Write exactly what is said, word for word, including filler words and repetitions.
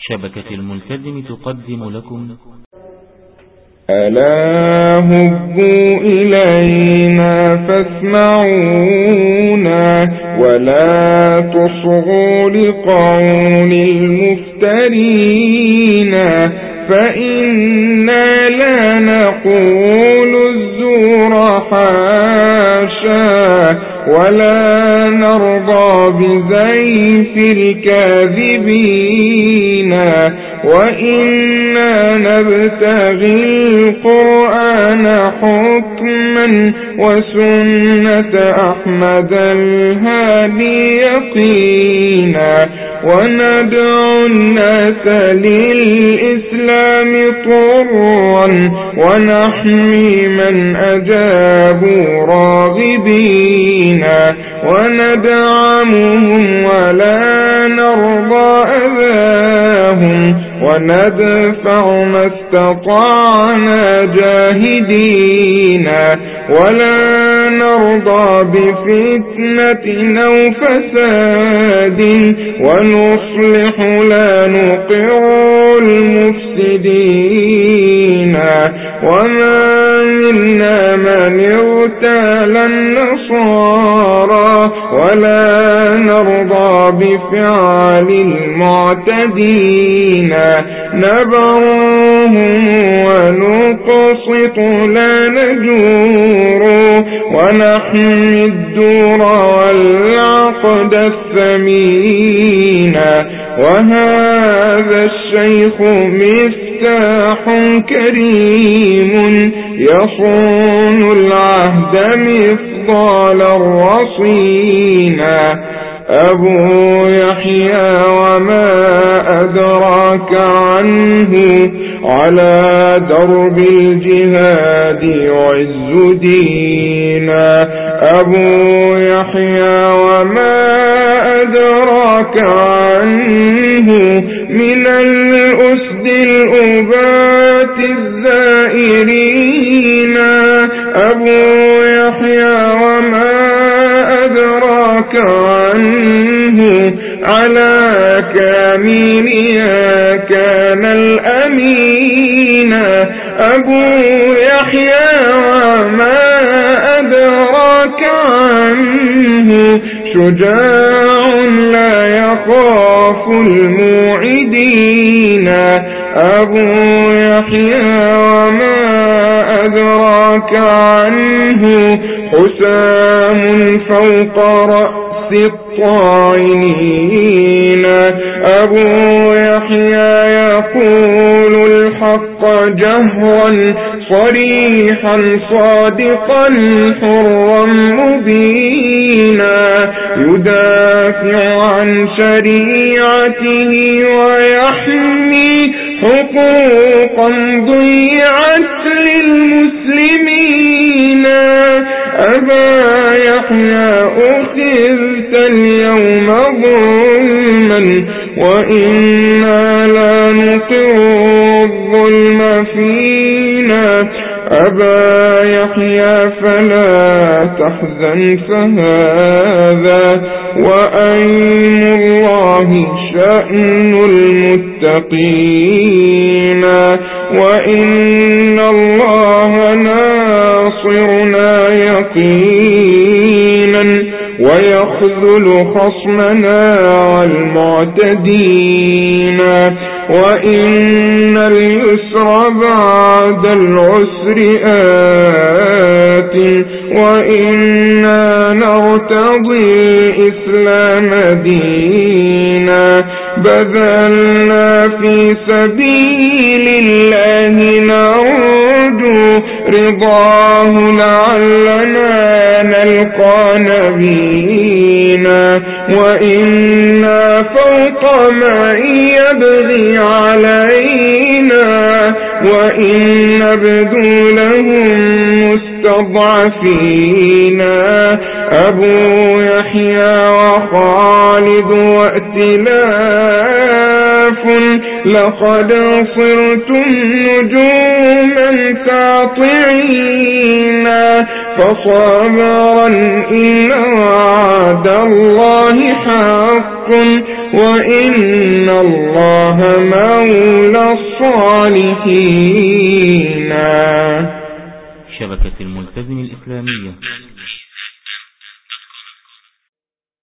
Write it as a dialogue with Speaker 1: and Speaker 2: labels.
Speaker 1: شبكة الملتزم تقدم لكم
Speaker 2: ألا هبوا إلينا فاسمعونا ولا تصغوا لقول المفترين فإنا لا نقول الزور حاشا ولا نرضى بزيف الكاذبين وإنا نبتغي القرآن حكما وسنة أحمد الهادي يقينا وندعو الناس للإسلام طرا ونحمي من أجابوا راغبين وندعمهم ولا نرضى أذاهم وندفع ما استطعنا جاهدين ولا نرضى بفتنة أو فساد ونصلح لا نقر المفسدين وما منا من اغتال النصارى ولا نرضى بفعل المعتدين نبرهم ونقسط لا نجور ونحمي الدور والعقد الثمين وهذا الشيخ مفتاح كريم يصون العهد مفضال الرصينا أبو يحيى وما أدراك عنه على درب الجهاد عز دينا أبو يحيى وما أدراك عنه من الأسد الأبات الزائرين أبو يحيى وما أدراك عنه على كاملها كان الأمين أبو يحيى وما أدراك عنه شجاع لا يخاف الموعدين أبو يحيى وما أدراك عنه حسام فوق رأس الطاعنين أبو يحيى يقول الحق جهرا صريحا صادقا حرا مبينا يدافع عن شريعته ويحمي حقوقا ضيعت للمسلمين أبا يحيى أخذت اليوم ظلما وإنا لا نقر الظلم فينا أبا يحيى فلا تحزن فهذا وأيم الله شأن المتقين وإن الله ناصرنا يقينا ويخذل خصمنا والمعتدين وإن اليسر بعد العسر آت وإنا نرتضي الإسلام دينا بذلنا في سبيل الله نرجو رضاه لعلنا نلقى نبينا وإنا فوق ما يبغي علينا وإن نبدو لهم مستضعفين أبو يحيى وخالد وائتلاف لقد صرتم نجوما ساطعين فصبرا إن وعد الله حق وإن الله مولى الصالحين.
Speaker 1: شبكة الملتزم الإسلامية.